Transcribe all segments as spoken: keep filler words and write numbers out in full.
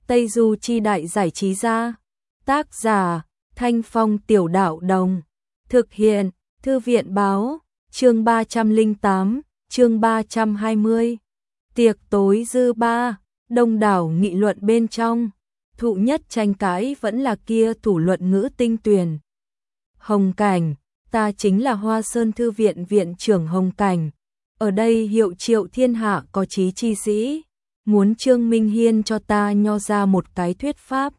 Tây Du Chi Đại Giải Trí Gia. Tác giả Thanh Phong Tiểu Đạo Đồng. Thực hiện Thư viện Báo. Chương ba trăm lẻ tám, chương ba trăm hai mươi. Tiệc tối dư ba, đông đảo nghị luận bên trong. Thụ nhất tranh cãi vẫn là kia thủ luận ngữ tinh tuyền. Hồng Cảnh, ta chính là Hoa Sơn Thư viện viện trưởng Hồng Cảnh. Ở đây hiệu triệu thiên hạ có chí chi sĩ. Muốn Trương Minh Hiên cho ta nho ra một cái thuyết pháp.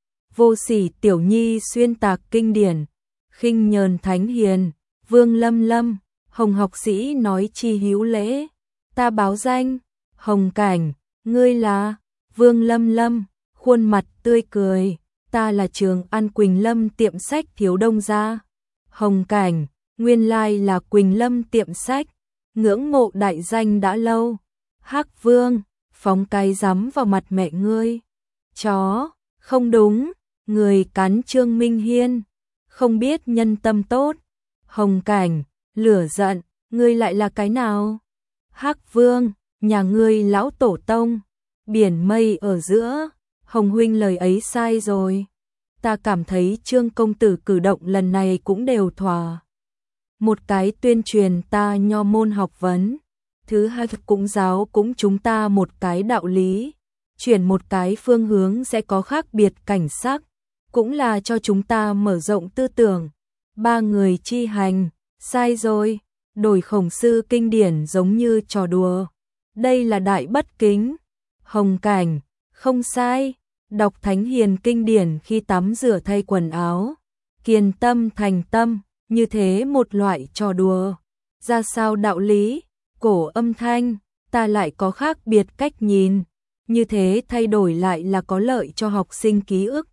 Vô sỉ tiểu nhi xuyên tạc kinh điển. Khinh nhờn thánh hiền. Vương Lâm Lâm, Hồng học sĩ nói chi hữu lễ. Ta báo danh. Hồng Cảnh, ngươi là? Vương Lâm Lâm, khuôn mặt tươi cười. Ta là Trường An Quỳnh Lâm tiệm sách Thiếu Đông gia. Hồng Cảnh, nguyên lai là Quỳnh Lâm tiệm sách. Ngưỡng mộ đại danh đã lâu. Hắc Vương, phóng cái rắm vào mặt mẹ ngươi. Chó, không đúng, người cắn Trương Minh Hiên. Không biết nhân tâm tốt. Hồng Cảnh, lửa giận, ngươi lại là cái nào? Hắc Vương, nhà ngươi lão tổ tông. Biển mây ở giữa. Hồng huynh lời ấy sai rồi. Ta cảm thấy Trương công tử cử động lần này cũng đều thỏa. Một cái tuyên truyền ta nho môn học vấn. Thứ hai cũng giáo cũng chúng ta một cái đạo lý. Chuyển một cái phương hướng sẽ có khác biệt cảnh sắc. Cũng là cho chúng ta mở rộng tư tưởng. Ba người chi hành, sai rồi. Đổi khổng sư kinh điển giống như trò đùa. Đây là đại bất kính. Hồng Cảnh, không sai. Đọc thánh hiền kinh điển khi tắm rửa thay quần áo. Kiền tâm thành tâm, như thế một loại trò đùa. Ra sao đạo lý, cổ âm thanh, ta lại có khác biệt cách nhìn. Như thế thay đổi lại là có lợi cho học sinh ký ức.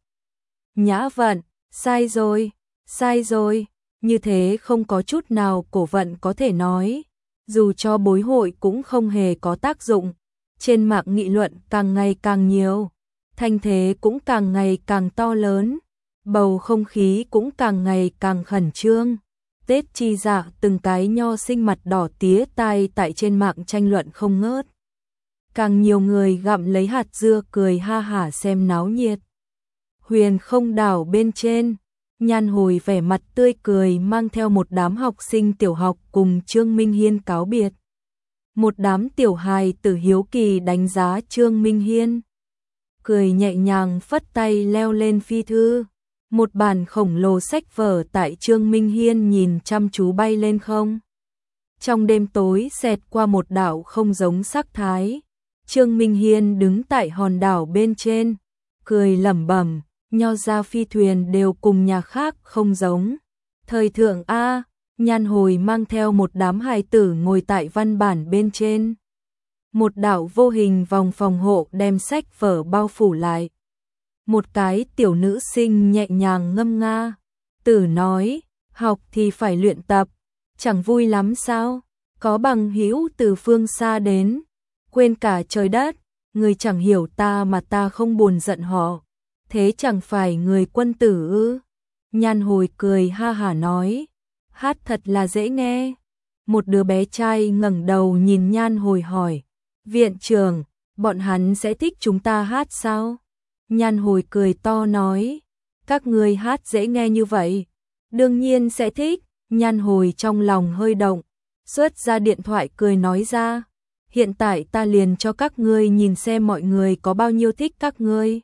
Nhã vận, sai rồi, sai rồi. Như thế không có chút nào cổ vận có thể nói. Dù cho bối hội cũng không hề có tác dụng. Trên mạng nghị luận càng ngày càng nhiều. Thanh thế cũng càng ngày càng to lớn. Bầu không khí cũng càng ngày càng khẩn trương. Tết chi dạ từng cái nho sinh mặt đỏ tía tai tại trên mạng tranh luận không ngớt. Càng nhiều người gặm lấy hạt dưa cười ha hả xem náo nhiệt. Huyền không đảo bên trên. Nhan Hồi vẻ mặt tươi cười mang theo một đám học sinh tiểu học cùng Trương Minh Hiên cáo biệt. Một đám tiểu hài tử hiếu kỳ đánh giá Trương Minh Hiên. Cười nhẹ nhàng phất tay leo lên phi thư. Một bản khổng lồ sách vở tại Trương Minh Hiên nhìn chăm chú bay lên không. Trong đêm tối xẹt qua một đảo không giống sắc thái. Trương Minh Hiên đứng tại hòn đảo bên trên. Cười lẩm bẩm. Nho ra phi thuyền đều cùng nhà khác không giống. Thời thượng A, Nhan Hồi mang theo một đám hài tử ngồi tại văn bản bên trên. Một đạo vô hình vòng phòng hộ đem sách vở bao phủ lại. Một cái tiểu nữ sinh nhẹ nhàng ngâm nga. Tử nói, học thì phải luyện tập. Chẳng vui lắm sao? Có bằng hữu từ phương xa đến. Quên cả trời đất. Người chẳng hiểu ta mà ta không buồn giận họ. Thế chẳng phải người quân tử ư? Nhan Hồi cười ha hả nói. Hát thật là dễ nghe. Một đứa bé trai ngẩng đầu nhìn Nhan Hồi hỏi. Viện trưởng, bọn hắn sẽ thích chúng ta hát sao? Nhan Hồi cười to nói. Các ngươi hát dễ nghe như vậy. Đương nhiên sẽ thích. Nhan Hồi trong lòng hơi động. Xuất ra điện thoại cười nói ra. Hiện tại ta liền cho các ngươi nhìn xem mọi người có bao nhiêu thích các ngươi.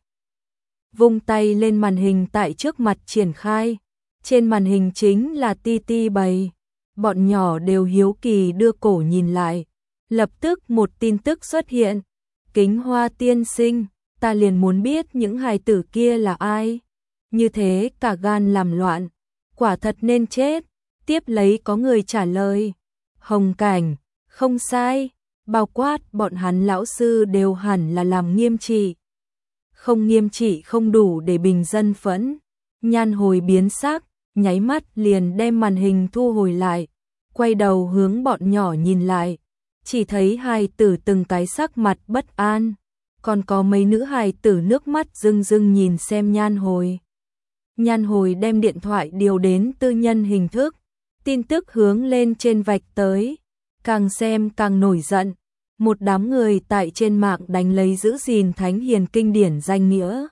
Vung tay lên màn hình tại trước mặt triển khai. Trên màn hình chính là ti ti bày. Bọn nhỏ đều hiếu kỳ đưa cổ nhìn lại. Lập tức một tin tức xuất hiện. Kính Hoa tiên sinh, ta liền muốn biết những hài tử kia là ai. Như thế cả gan làm loạn. Quả thật nên chết. Tiếp lấy có người trả lời. Hồng Cảnh, không sai. Bao quát bọn hắn lão sư đều hẳn là làm nghiêm trị. Không nghiêm trị không đủ để bình dân phẫn. Nhan Hồi biến sắc, nháy mắt liền đem màn hình thu hồi lại. Quay đầu hướng bọn nhỏ nhìn lại. Chỉ thấy hài tử từng cái sắc mặt bất an. Còn có mấy nữ hài tử nước mắt rưng rưng nhìn xem Nhan Hồi. Nhan Hồi đem điện thoại điều đến tư nhân hình thức. Tin tức hướng lên trên vạch tới. Càng xem càng nổi giận. Một đám người tại trên mạng đánh lấy giữ gìn thánh hiền kinh điển danh nghĩa.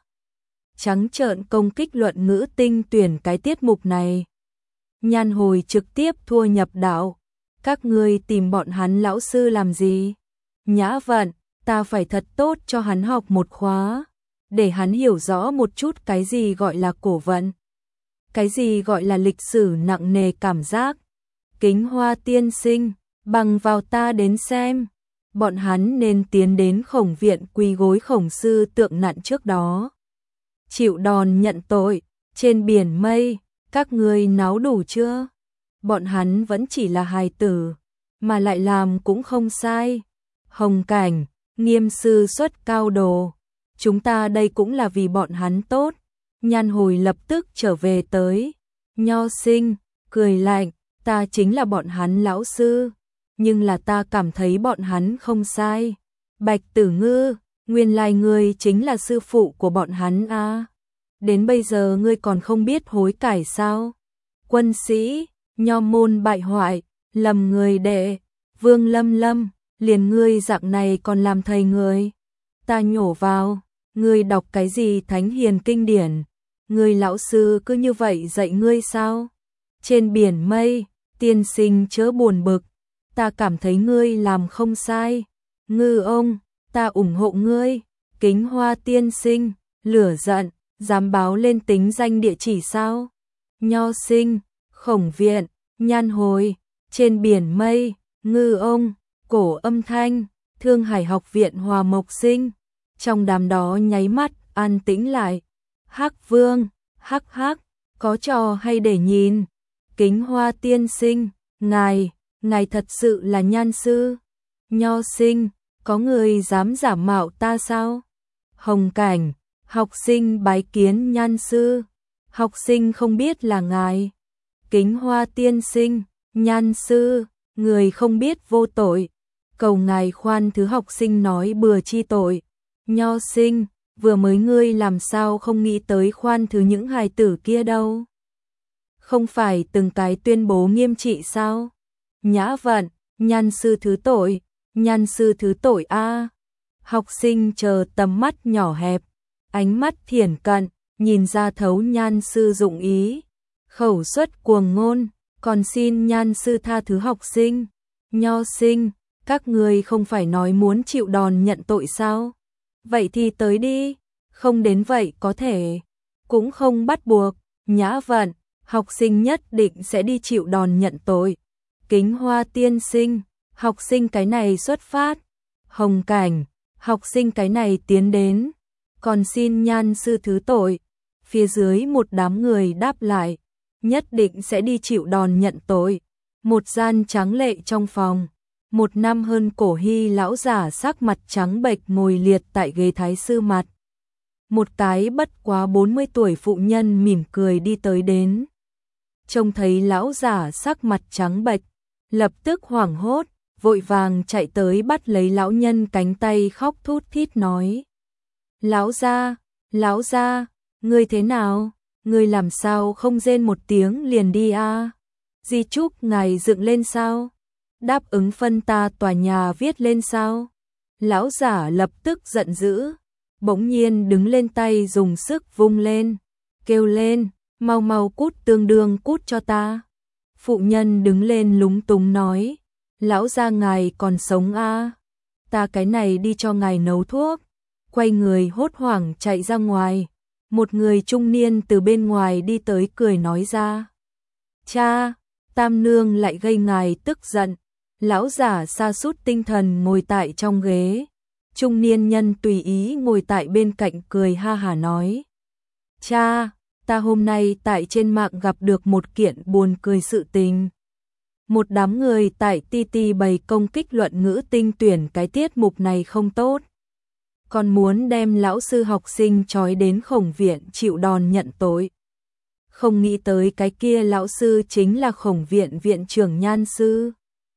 Trắng trợn công kích luận ngữ tinh tuyển cái tiết mục này. Nhan Hồi trực tiếp thua nhập đạo. Các ngươi tìm bọn hắn lão sư làm gì? Nhã Vận, ta phải thật tốt cho hắn học một khóa. Để hắn hiểu rõ một chút cái gì gọi là cổ vận. Cái gì gọi là lịch sử nặng nề cảm giác. Kính Hoa tiên sinh, bằng vào ta đến xem. Bọn hắn nên tiến đến Khổng viện quỳ gối Khổng sư tượng nặn trước đó. Chịu đòn nhận tội, trên biển mây, các ngươi náo đủ chưa? Bọn hắn vẫn chỉ là hài tử, mà lại làm cũng không sai. Hồng Cảnh, nghiêm sư xuất cao đồ, chúng ta đây cũng là vì bọn hắn tốt. Nhan Hồi lập tức trở về tới. Nho Sinh, cười lạnh, ta chính là bọn hắn lão sư, nhưng là ta cảm thấy bọn hắn không sai. Bạch Tử Ngư, nguyên lai ngươi chính là sư phụ của bọn hắn à? Đến bây giờ ngươi còn không biết hối cải sao? Quân sĩ, nho môn bại hoại, lầm người đệ, Vương Lâm Lâm, liền ngươi dạng này còn làm thầy người. Ta nhổ vào, ngươi đọc cái gì thánh hiền kinh điển? Ngươi lão sư cứ như vậy dạy ngươi sao? Trên biển mây, tiên sinh chớ buồn bực, ta cảm thấy ngươi làm không sai. Ngư ông, ta ủng hộ ngươi. Kính Hoa tiên sinh, lửa giận, dám báo lên tính danh địa chỉ sao? Nho Sinh, Khổng viện, Nhan Hồi, trên biển mây, Ngư ông, cổ âm thanh, Thương Hải học viện Hòa Mộc Sinh. Trong đám đó nháy mắt, an tĩnh lại. Hắc Vương, hắc hắc, có trò hay để nhìn. Kính Hoa tiên sinh, ngài, ngài thật sự là nhan sư. Nho Sinh, có người dám giả mạo ta sao? Hồng Cảnh, học sinh bái kiến nhan sư. Học sinh không biết là ngài. Kính Hoa tiên sinh, nhan sư, người không biết vô tội. Cầu ngài khoan thứ học sinh nói bừa chi tội. Nho Sinh, vừa mới ngươi làm sao không nghĩ tới khoan thứ những hài tử kia đâu? Không phải từng cái tuyên bố nghiêm trị sao? Nhã Vận, nhan sư thứ tội, nhan sư thứ tội a. Học sinh chờ tầm mắt nhỏ hẹp, ánh mắt thiển cận, nhìn ra thấu nhan sư dụng ý. Khẩu xuất cuồng ngôn, còn xin nhan sư tha thứ học sinh. Nho Sinh, các ngươi không phải nói muốn chịu đòn nhận tội sao? Vậy thì tới đi, không đến vậy có thể, cũng không bắt buộc. Nhã Vận, học sinh nhất định sẽ đi chịu đòn nhận tội. Kính Hoa tiên sinh, học sinh cái này xuất phát. Hồng Cảnh, học sinh cái này tiến đến, còn xin nhan sư thứ tội. Phía dưới một đám người đáp lại, nhất định sẽ đi chịu đòn nhận tội. Một gian trắng lệ trong phòng, một năm hơn cổ hy lão giả sắc mặt trắng bệch ngồi liệt tại ghế thái sư mặt. Một cái bất quá bốn mươi tuổi phụ nhân mỉm cười đi tới đến. Trông thấy lão giả sắc mặt trắng bệch, lập tức hoảng hốt, vội vàng chạy tới bắt lấy lão nhân cánh tay khóc thút thít nói. Lão gia, lão gia, ngươi thế nào? Ngươi làm sao không rên một tiếng liền đi a? À? Di chúc ngài dựng lên sao? Đáp ứng phân ta tòa nhà viết lên sao? Lão giả lập tức giận dữ, bỗng nhiên đứng lên tay dùng sức vung lên, kêu lên, mau mau cút tương đương cút cho ta. Phụ nhân đứng lên lúng túng nói, lão gia ngài còn sống a? Ta cái này đi cho ngài nấu thuốc. Quay người hốt hoảng chạy ra ngoài, một người trung niên từ bên ngoài đi tới cười nói ra. Cha, tam nương lại gây ngài tức giận. Lão giả sa sút tinh thần ngồi tại trong ghế. Trung niên nhân tùy ý ngồi tại bên cạnh cười ha hả nói. Cha, ta hôm nay tại trên mạng gặp được một kiện buồn cười sự tình. Một đám người tại ti ti bày công kích luận ngữ tinh tuyển cái tiết mục này không tốt. Còn muốn đem lão sư học sinh trói đến Khổng viện chịu đòn nhận tội. Không nghĩ tới cái kia lão sư chính là Khổng viện viện trưởng nhan sư.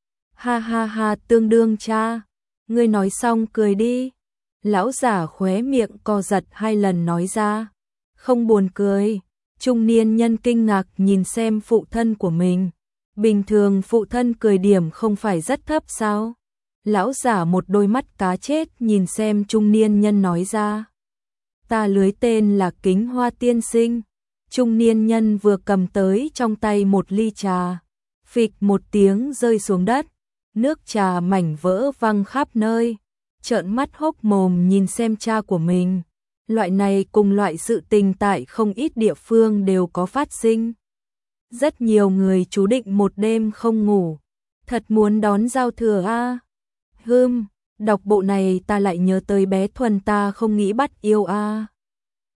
Ha ha ha, tương đương cha, ngươi nói xong cười đi. Lão giả khóe miệng co giật hai lần nói ra. Không buồn cười. Trung niên nhân kinh ngạc nhìn xem phụ thân của mình. Bình thường phụ thân cười điểm không phải rất thấp sao? Lão giả một đôi mắt cá chết nhìn xem trung niên nhân nói ra. Ta lưới tên là Kính Hoa tiên sinh. Trung niên nhân vừa cầm tới trong tay một ly trà. Phịch một tiếng rơi xuống đất. Nước trà mảnh vỡ văng khắp nơi. Trợn mắt hốc mồm nhìn xem cha của mình. Loại này cùng loại sự tình tại không ít địa phương đều có phát sinh. Rất nhiều người chú định một đêm không ngủ. Thật muốn đón giao thừa a. À? Hừm, đọc bộ này ta lại nhớ tới bé Thuần ta không nghĩ bắt yêu a. À?